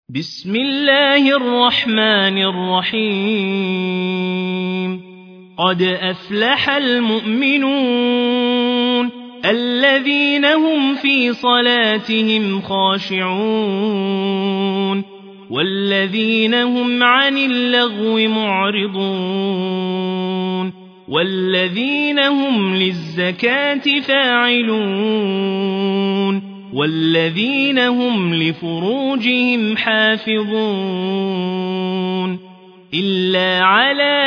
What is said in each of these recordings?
بسم الله الرحمن الرحيم قد أفلح المؤمنون الذين هم في صلاتهم خاشعون والذين هم عن اللغو معرضون والذين هم للزكاة فاعلون والذين هم لفروجهم حافظون إلا على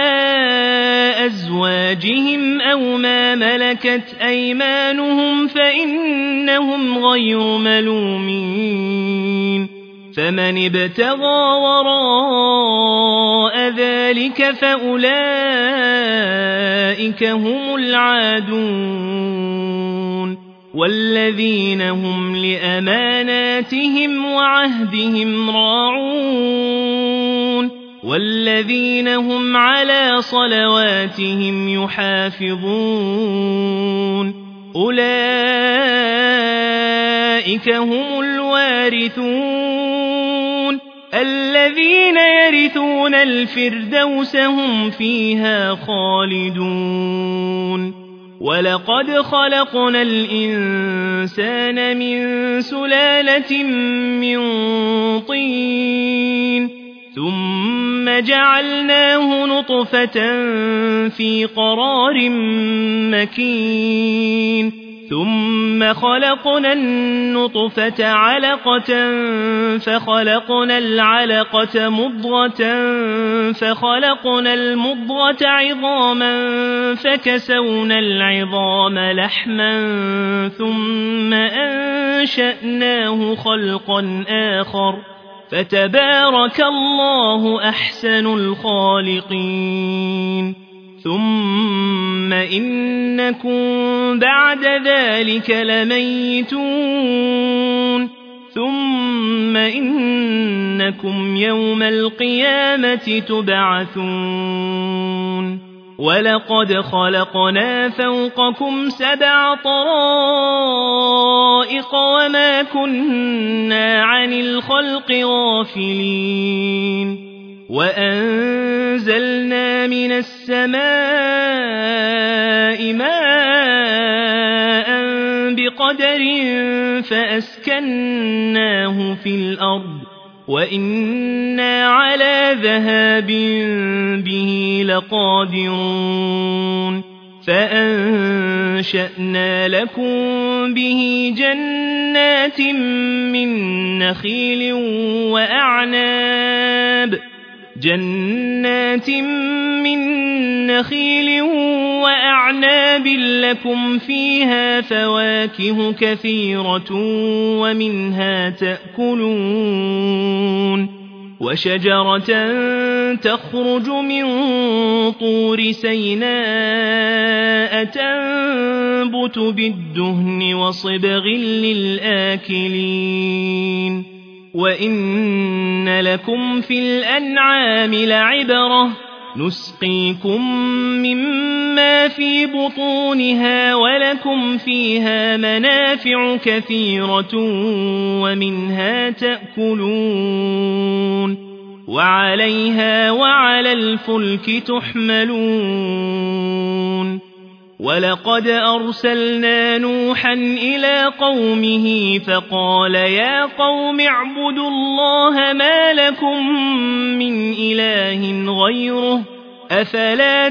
أزواجهم أو ما ملكت أيمانهم فإنهم غير ملومين فمن ابتغى وراء ذلك فأولئك هم العادون والذين هم لأماناتهم وعهدهم راعون والذين هم على صلواتهم يحافظون أولئك هم الوارثون الذين يرثون الفردوس هم فيها خالدون ولقد خلقنا الإنسان من سلالة من طين ثم جعلناه نطفة في قرار مكين ثم خلقنا النطفة علقة فخلقنا العلقة مضغة فخلقنا المضغة عظاما فكسونا العظام لحما ثم أنشأناه خلقا آخر فتبارك الله أحسن الخالقين ثم إنكم بعد ذلك لميتون ثم إنكم يوم القيامة تبعثون ولقد خلقنا فوقكم 7 طرائق وما كنا عن الخلق غافلين وأنزلنا من السماء ماء بقدر فأسكناه في الأرض وإنا على ذهاب به لقادرون فأنشأنا لكم به جنات من نخيل وأعناب لكم فيها فواكه كثيرة ومنها تأكلون وشجرة تخرج من طور سيناء تنبت بالدهن وصبغ للآكلين وإن لكم في الأنعام لعبرة نسقيكم مما في بطونها ولكم فيها منافع كثيرة ومنها تأكلون وعليها وعلى الفلك تحملون ولقد أرسلنا نوحا إلى قومه فقال يا قوم اعبدوا الله ما لكم من إله غيره أفلا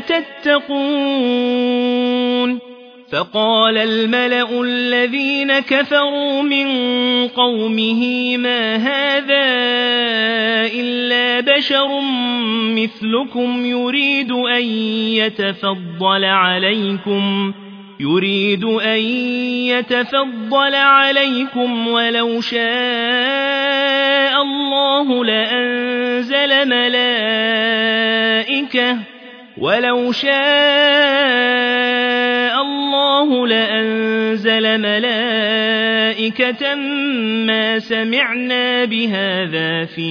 تتقون فقال الملأ الذين كفروا من قومه ما هذا إلا بشر مثلكم يريد أن يتفضل عليكم ولو شاء الله لأنزل ملائكة ما سمعنا بهذا في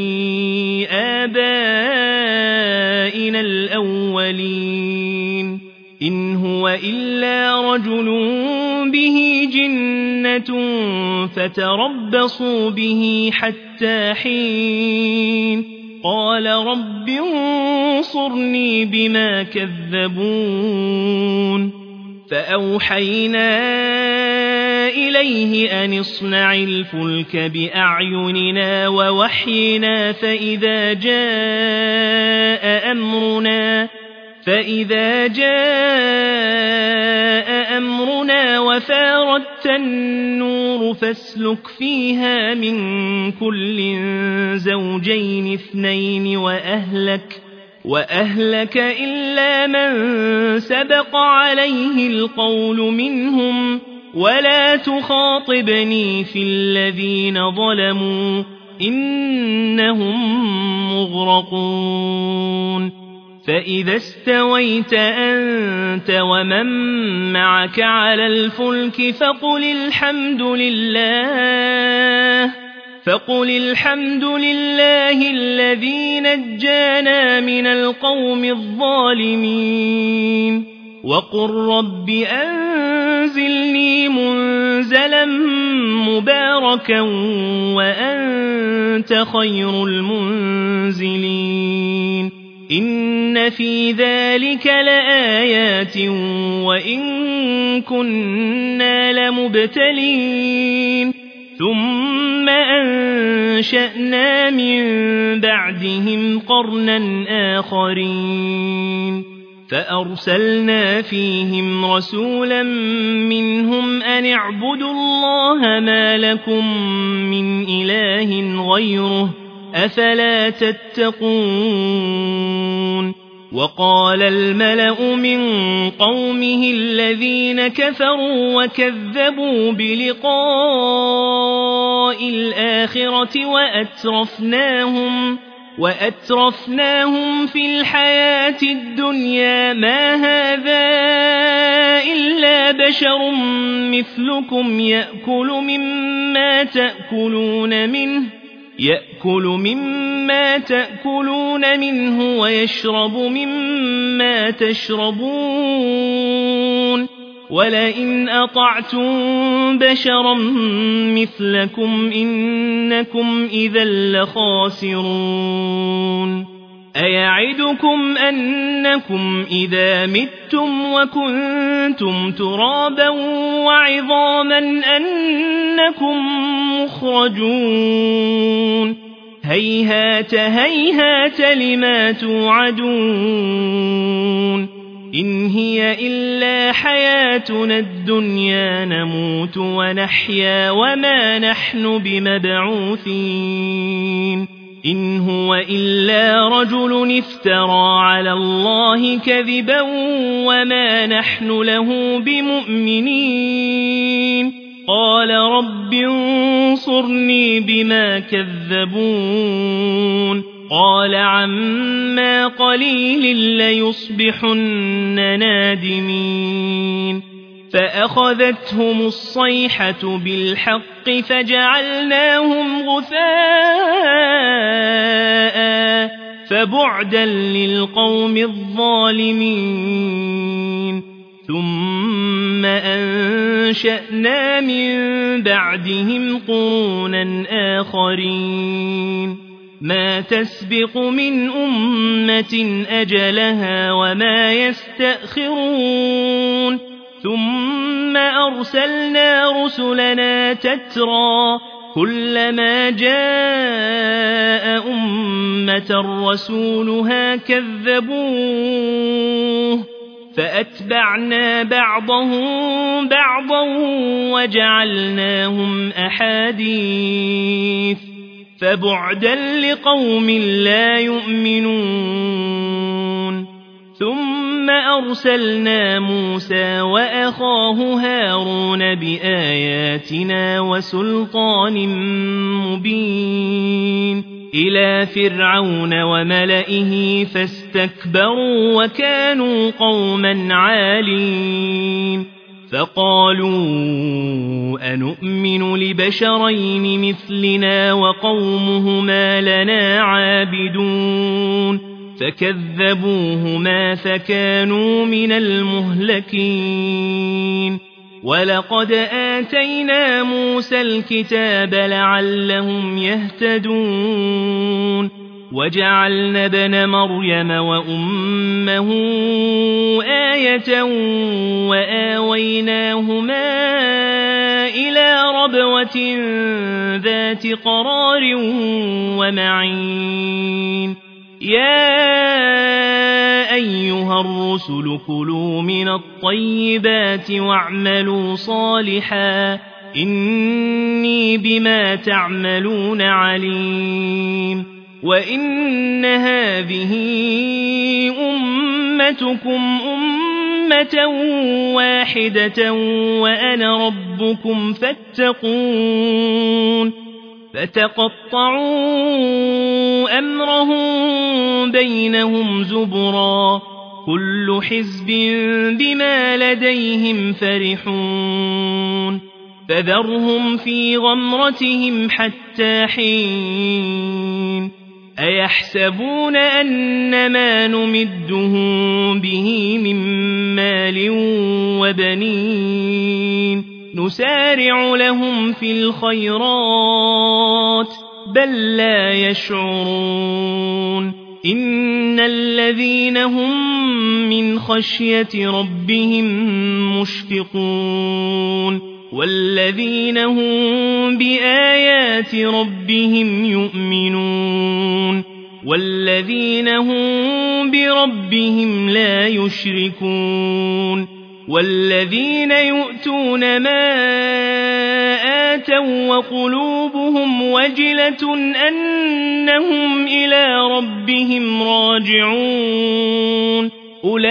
آبائنا الأولين إن هو إلا رجل به جنة فتربصوا به حتى حتى حين قال رب انصرني بما كذبون فأوحينا إليه أن اصنع الفلك بأعيننا ووحينا فإذا جاء أمرنا وفاردت النور فاسلك فيها من كل زوجين اثنين وأهلك إلا من سبق عليه القول منهم ولا تخاطبني في الذين ظلموا إنهم مغرقون فإذا استويت أنت ومن معك على الفلك فقل الحمد لله الذي نجانا من القوم الظالمين وقل رب أنزلني منزلا مباركا وأنت خير المنزلين إن في ذلك لآيات وإن كنا لمبتلين ثم أنشأنا من بعدهم قرنا آخرين فأرسلنا فيهم رسولا منهم أن اعبدوا الله ما لكم من إله غيره أفلا تتقون وقال الملأ من قومه الذين كفروا وكذبوا بلقاء الآخرة وأترفناهم في الحياة الدنيا ما هذا إلا بشر مثلكم يأكل مما تأكلون منه ويشرب مما تشربون ولئن أطعتم بشرا مثلكم إنكم إذا لخاسرون أيعدكم أنكم إذا متم وكنتم ترابا وعظاما أنكم مخرجون هيهات هيهات لما توعدون إن هي إلا حياتنا الدنيا نموت ونحيا وما نحن بمبعوثين إن هو إلا رجل افترى على الله كذبا وما نحن له بمؤمنين قال رب انصرني بما كذبون قال عما قليل ليصبحن نادمين فأخذتهم الصيحة بالحق فجعلناهم غثاء فبعدا للقوم الظالمين ثم أنشأنا من بعدهم قرونا آخرين ما تسبق من أمة أجلها وما يستأخرون ثم أرسلنا رسلنا تترى كلما جاء أمة رسولها كذبوه فأتبعنا بعضهم بعضا وجعلناهم أحاديث فبعدا لقوم لا يؤمنون ثم أرسلنا موسى وأخاه هارون بآياتنا وسلطان مبين إلى فرعون وملئه فاستكبروا وكانوا قوما عالين فقالوا أنؤمن لبشرين مثلنا وقومهما لنا عابدون فكذبوهما فكانوا من المهلكين ولقد آتينا موسى الكتاب لعلهم يهتدون وجعلنا ابن مريم وأمه آية وآويناهما إلى ربوة ذات قرار ومعين يا أيها الرسل كلوا من الطيبات واعملوا صالحا إني بما تعملون عليم وإن هذه أمتكم أمة واحدة وأنا ربكم فاتقون فتقطعوا أمرهم بينهم زبرا كل حزب بما لديهم فرحون فذرهم في غمرتهم حتى حين أيحسبون أن ما نمدهم به من مال وبنين نسارع لهم في الخيرات بل لا يشعرون إن الذين هم من خشية ربهم مشفقون والذين هم بآيات ربهم يؤمنون والذين هم بربهم لا يشركون والذين يؤتون ما آتوا وقلوبهم وجلة أنهم إلى ربهم راجعون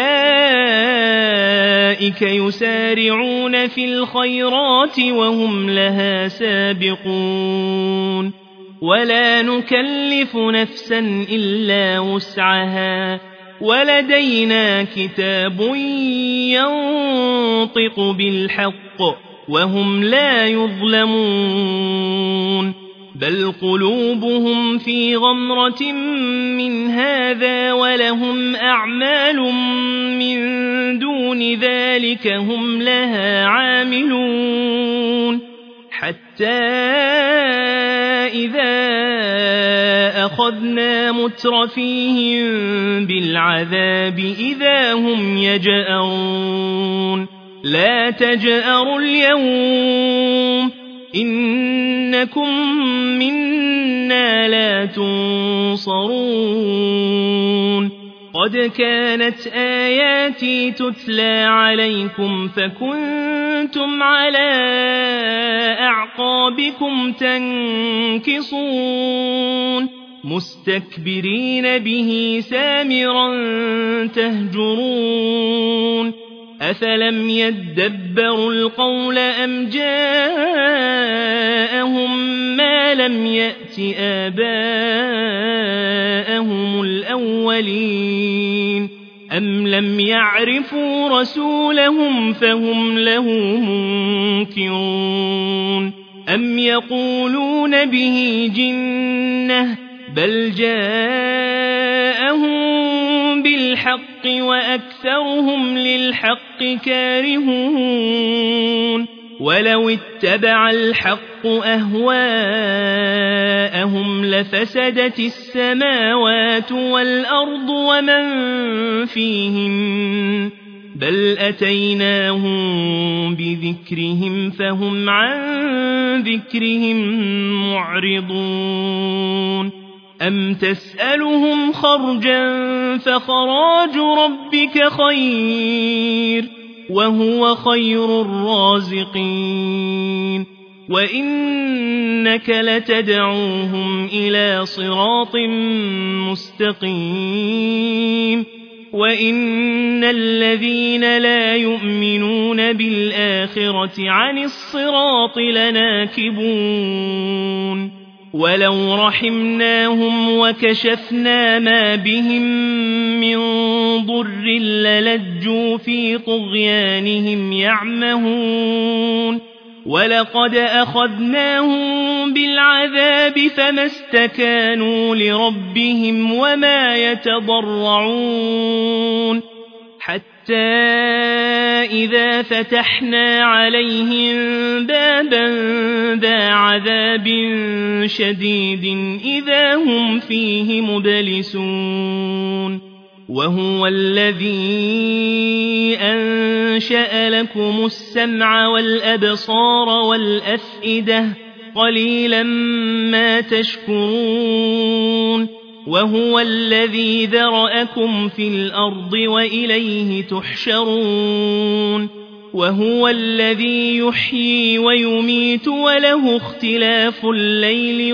أولئك يسارعون في الخيرات وهم لها سابقون ولا نكلف نفسا إلا وسعها ولدينا كتاب ينطق بالحق وهم لا يظلمون بل قلوبهم في غمرة من هذا ولهم أعمال من دون ذلك هم لها عاملون حتى إذا أخذنا مترفيهم بالعذاب إذا هم يجأرون لا تجأروا اليوم إنكم منا لا تنصرون قد كانت آياتي تتلى عليكم فكنتم على أعقابكم تنكصون مستكبرين به سامرا تهجرون أفلم يدبروا القول أم جاءهم ما لم يأت آباءهم الأولين أم لم يعرفوا رسولهم فهم له منكرون أم يقولون به جنة بل جاءهم بالحق وأكثرهم للحق كارهون ولو اتبع الحق أهواءهم لفسدت السماوات والأرض ومن فيهن بل أتيناهم بذكرهم فهم عن ذكرهم معرضون أم تسألهم خرجا فخراج ربك خير وهو خير الرازقين وإنك لتدعوهم إلى صراط مستقيم وإن الذين لا يؤمنون بالآخرة عن الصراط لناكبون ولو رحمناهم وكشفنا ما بهم من ضر للجوا في طغيانهم يعمهون ولقد أخذناهم بالعذاب فما استكانوا لربهم وما يتضرعون حتى حتى إذا فتحنا عليهم بابا ذا عذاب شديد إذا هم فيه مبلسون وهو الذي أنشأ لكم السمع والأبصار والأفئدة قليلا ما تشكرون وهو الذي ذرأكم في الأرض وإليه تحشرون وهو الذي يحيي ويميت وله اختلاف الليل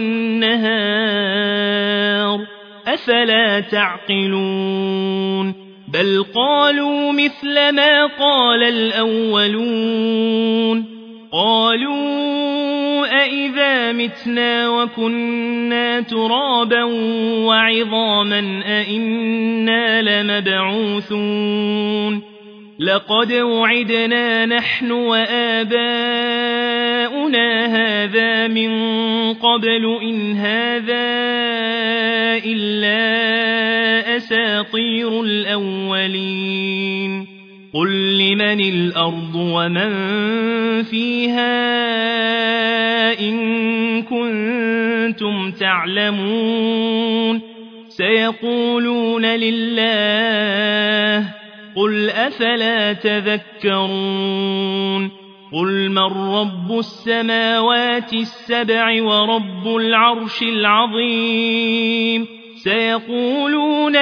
والنهار أفلا تعقلون بل قالوا مثل ما قال الأولون قالوا أئذا متنا وكنا ترابا وعظاما أئنا لمبعوثون لقد وعدنا نحن وآباؤنا هذا من قبل إن هذا إلا أساطير الأولين قل لمن الأرض ومن فيها إن كنتم تعلمون سيقولون لله قل أفلا تذكرون قل من رب السماوات السبع ورب العرش العظيم سيقولون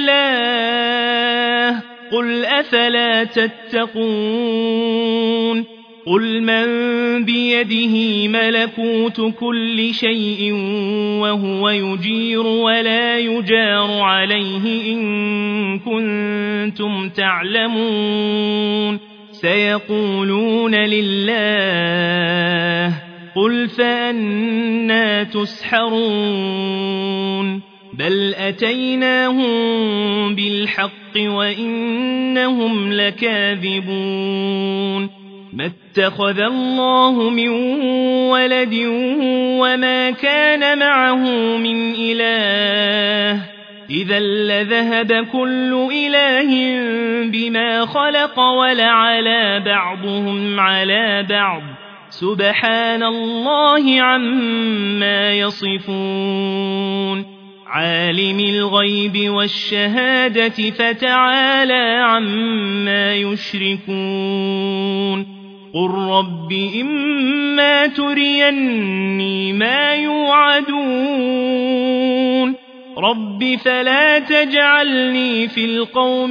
لله قل أفلا تتقون قل من بيده ملكوت كل شيء وهو يجير ولا يجار عليه إن كنتم تعلمون سيقولون لله قل فأنى تسحرون بل أتيناهم بالحق وإنهم لكاذبون ما اتخذ الله من ولد وما كان معه من إله إذا لذهب كل إله بما خلق ولعلى بعضهم على بعض سبحان الله عما يصفون عالم الغيب والشهادة فتعالى عما يشركون قل رب إما تريني ما يوعدون رب فلا تجعلني في القوم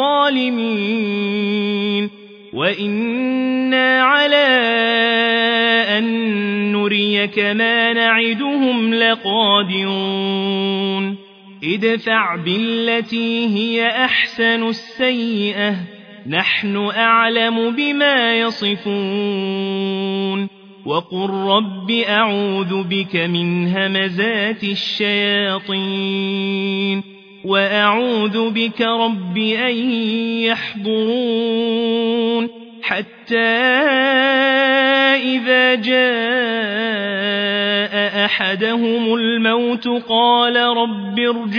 الظالمين وإنا على أن نريك ما نعدهم لقادرون ادفع بالتي هي أحسن السيئة نحن أعلم بما يصفون وقل رب أعوذ بك من همزات الشياطين وأعوذ بك رب أن يحضرون حتى إذا جاء أحدهم الموت قال رب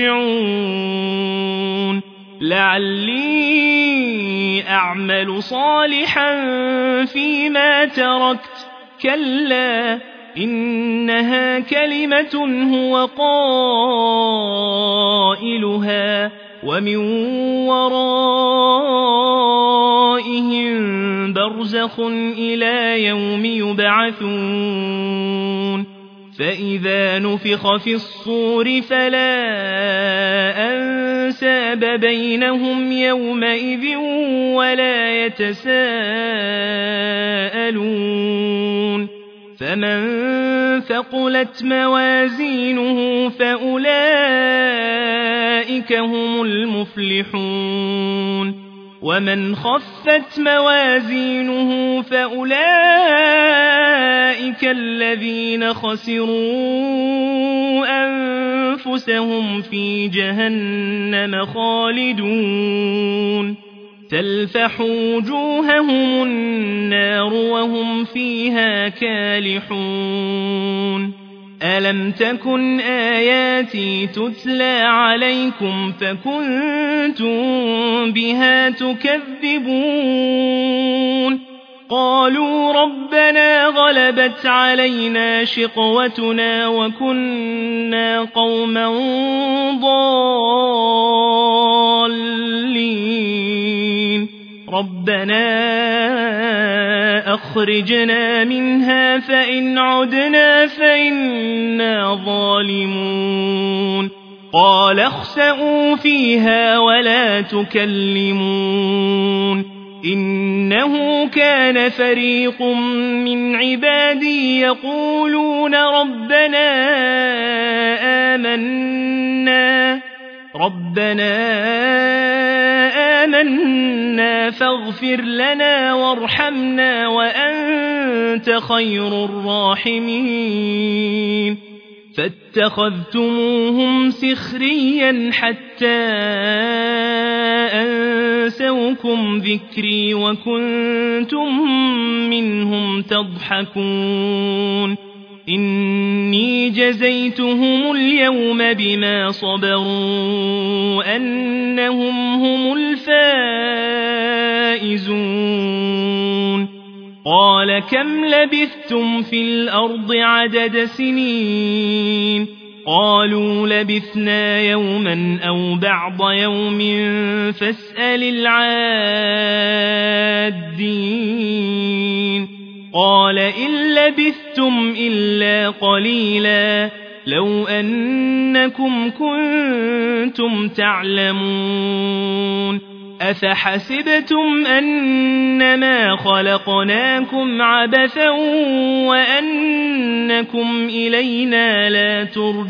ارجعون لعلي أعمل صالحا فيما تركت كلا إنها كلمة هو قائلها ومن ورائهم برزخ إلى يوم يبعثون فإذا نفخ في الصور فلا أنساب بينهم يومئذ ولا يتساءلون فمن ثقلت موازينه فأولئك هم المفلحون ومن خفت موازينه فأولئك الذين خسروا أنفسهم في جهنم خالدون تلفح وجوههم النار وهم فيها كالحون ألم تكن آياتي تتلى عليكم فكنتم بها تكذبون قالوا ربنا غلبت علينا شقوتنا وكنا قوما ضالين ربنا أخرجنا منها فإن عدنا فإنا ظالمون قال اخسئوا فيها ولا تكلمون إنه كان فريق من عبادي يقولون ربنا آمنا فاغفر لنا وارحمنا وأنت خير الراحمين فاتخذتموهم سخريا حتى أنسوكم ذكري وكنتم منهم تضحكون إني جزيتهم اليوم بما صبروا أنهم هم الفائزون قال كم لبثتم في الأرض عدد سنين قالوا لبثنا يوما أو بعض يوم فاسأل العادين قال إن لبثتم إلا قليلا لو أنكم كنتم تعلمون أفحسبتم أنما خلقناكم عبثا وأنكم إلينا لا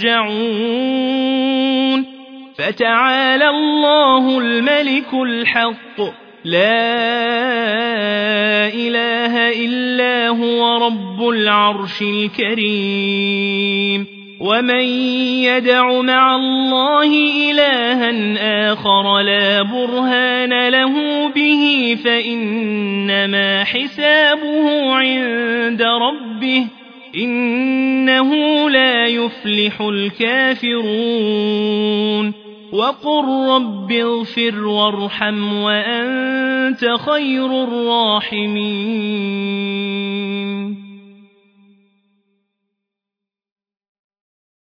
ترجعون فتعالى الله الملك الحق لا إله إلا هو رب العرش الكريم ومن يدع مع الله إلها آخر لا برهان له به فإنما حسابه عند ربه إنه لا يفلح الكافرون وقل رب اغفر وارحم وأنت خير الراحمين